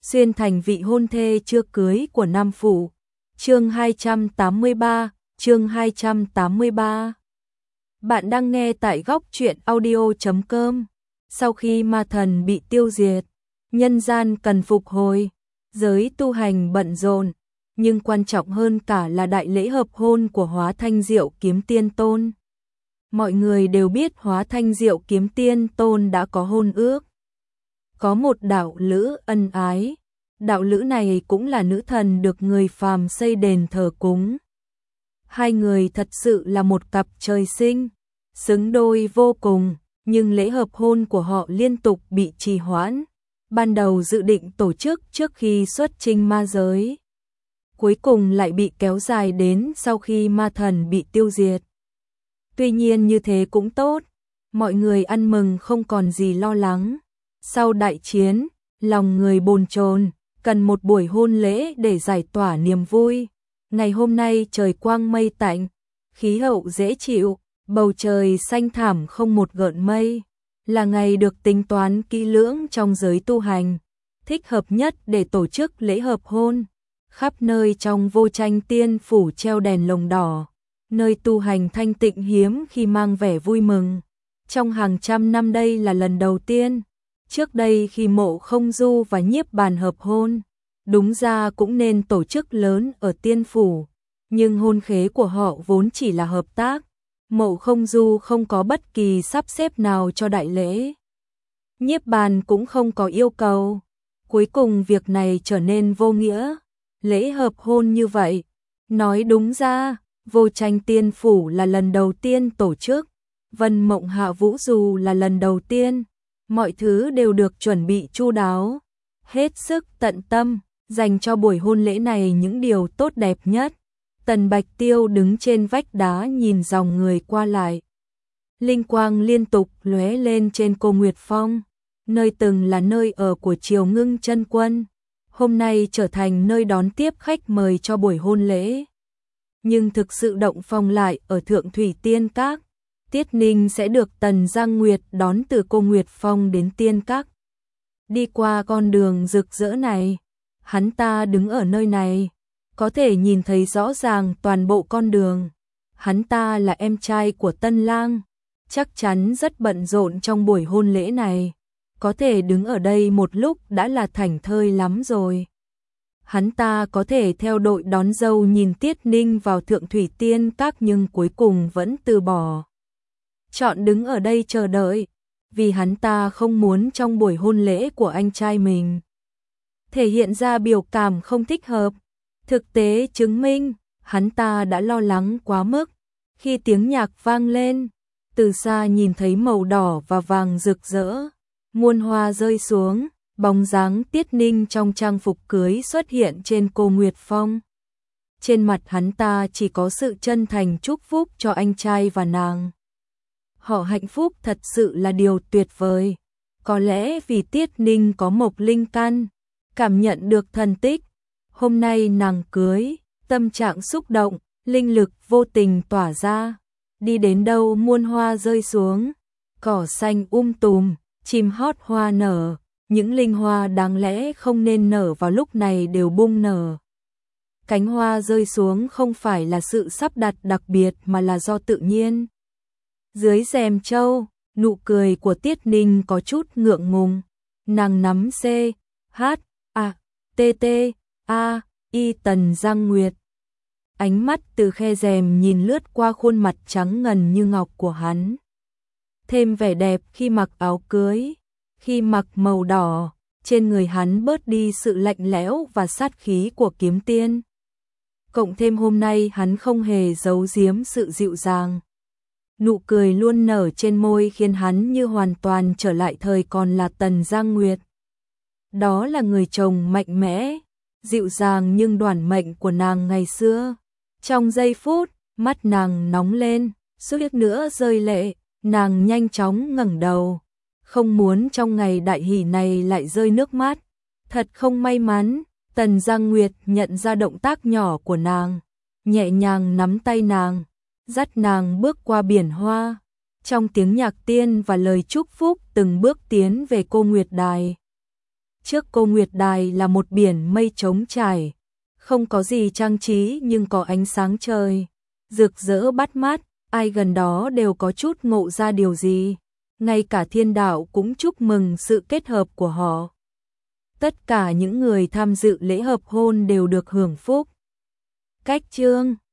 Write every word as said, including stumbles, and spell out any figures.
xuyên thành vị hôn thê chưa cưới của Nam Phủ. Chương hai trăm tám mươi ba, chương hai trăm tám mươi ba. Bạn đang nghe tại góc truyện audio chấm com. Sau khi ma thần bị tiêu diệt, nhân gian cần phục hồi, giới tu hành bận rộn, nhưng quan trọng hơn cả là đại lễ hợp hôn của Hóa Thanh Diệu Kiếm Tiên Tôn. Mọi người đều biết Hóa Thanh Diệu Kiếm Tiên Tôn đã có hôn ước. Có một đạo lữ ân ái, đạo lữ này cũng là nữ thần được người phàm xây đền thờ cúng. Hai người thật sự là một cặp trời sinh, xứng đôi vô cùng, nhưng lễ hợp hôn của họ liên tục bị trì hoãn. Ban đầu dự định tổ chức trước khi xuất chinh ma giới, cuối cùng lại bị kéo dài đến sau khi ma thần bị tiêu diệt. Tuy nhiên như thế cũng tốt, mọi người ăn mừng không còn gì lo lắng. Sau đại chiến, lòng người bồn chồn, cần một buổi hôn lễ để giải tỏa niềm vui. Ngày hôm nay trời quang mây tạnh, khí hậu dễ chịu, bầu trời xanh thẳm không một gợn mây, là ngày được tính toán kỹ lưỡng trong giới tu hành, thích hợp nhất để tổ chức lễ hợp hôn. Khắp nơi trong Vô Tranh Tiên phủ treo đèn lồng đỏ, nơi tu hành thanh tịnh hiếm khi mang vẻ vui mừng. Trong hàng trăm năm đây là lần đầu tiên. Trước đây khi Mộ Không Du và Nhiếp Bàn hợp hôn, đúng ra cũng nên tổ chức lớn ở tiên phủ, nhưng hôn khế của họ vốn chỉ là hợp tác. Mộ Không Du không có bất kỳ sắp xếp nào cho đại lễ. Nhiếp Bàn cũng không có yêu cầu. Cuối cùng việc này trở nên vô nghĩa. Lễ hợp hôn như vậy, nói đúng ra, Vô Tranh Tiên phủ là lần đầu tiên tổ chức, Vân Mộng Hạ Vũ dù là lần đầu tiên. Mọi thứ đều được chuẩn bị chu đáo, hết sức tận tâm, dành cho buổi hôn lễ này những điều tốt đẹp nhất. Tần Bạch Tiêu đứng trên vách đá nhìn dòng người qua lại. Linh quang liên tục lóe lên trên Cô Nguyệt Phong, nơi từng là nơi ở của Triều Ngưng Chân Quân, hôm nay trở thành nơi đón tiếp khách mời cho buổi hôn lễ. Nhưng thực sự động phòng lại ở Thượng Thủy Tiên Các. Tiết Ninh sẽ được Tần Giang Nguyệt đón từ Cô Nguyệt Phong đến Tiên Các. Đi qua con đường rực rỡ này, hắn ta đứng ở nơi này, có thể nhìn thấy rõ ràng toàn bộ con đường. Hắn ta là em trai của Tân Lang, chắc chắn rất bận rộn trong buổi hôn lễ này. Có thể đứng ở đây một lúc đã là thảnh thơi lắm rồi. Hắn ta có thể theo đội đón dâu nhìn Tiết Ninh vào Thượng Thủy Tiên Các nhưng cuối cùng vẫn từ bỏ. Chọn đứng ở đây chờ đợi, vì hắn ta không muốn trong buổi hôn lễ của anh trai mình thể hiện ra biểu cảm không thích hợp. Thực tế chứng minh, hắn ta đã lo lắng quá mức. Khi tiếng nhạc vang lên, từ xa nhìn thấy màu đỏ và vàng rực rỡ, muôn hoa rơi xuống, bóng dáng Tiết Ninh trong trang phục cưới xuất hiện trên Cô Nguyệt Phong. Trên mặt hắn ta chỉ có sự chân thành chúc phúc cho anh trai và nàng. Họ hạnh phúc thật sự là điều tuyệt vời. Có lẽ vì Tiết Ninh có mộc linh căn, cảm nhận được thần tích. Hôm nay nàng cưới, tâm trạng xúc động, linh lực vô tình tỏa ra. Đi đến đâu muôn hoa rơi xuống, cỏ xanh um tùm, chim hót hoa nở. Những linh hoa đáng lẽ không nên nở vào lúc này đều bung nở. Cánh hoa rơi xuống không phải là sự sắp đặt đặc biệt mà là do tự nhiên. Dưới rèm châu, nụ cười của Tiết Ninh có chút ngượng ngùng. Nàng nắm C, H, A, T, T, A, I Tần Giang Nguyệt. Ánh mắt từ khe rèm nhìn lướt qua khuôn mặt trắng ngần như ngọc của hắn. Thêm vẻ đẹp khi mặc áo cưới, khi mặc màu đỏ, trên người hắn bớt đi sự lạnh lẽo và sát khí của kiếm tiên. Cộng thêm hôm nay hắn không hề giấu giếm sự dịu dàng. Nụ cười luôn nở trên môi khiến hắn như hoàn toàn trở lại thời còn là Tần Giang Nguyệt. Đó là người chồng mạnh mẽ, dịu dàng nhưng đoản mệnh của nàng ngày xưa. Trong giây phút, mắt nàng nóng lên, suýt nữa rơi lệ, nàng nhanh chóng ngẩng đầu. Không muốn trong ngày đại hỷ này lại rơi nước mắt. Thật không may mắn, Tần Giang Nguyệt nhận ra động tác nhỏ của nàng, nhẹ nhàng nắm tay nàng, dắt nàng bước qua biển hoa, trong tiếng nhạc tiên và lời chúc phúc từng bước tiến về Cô Nguyệt Đài. Trước cô Nguyệt Đài là một biển mây trống trải, không có gì trang trí nhưng có ánh sáng trời, rực rỡ bắt mắt, ai gần đó đều có chút ngộ ra điều gì. Ngay cả thiên đạo cũng chúc mừng sự kết hợp của họ. Tất cả những người tham dự lễ hợp hôn đều được hưởng phúc. Cách chương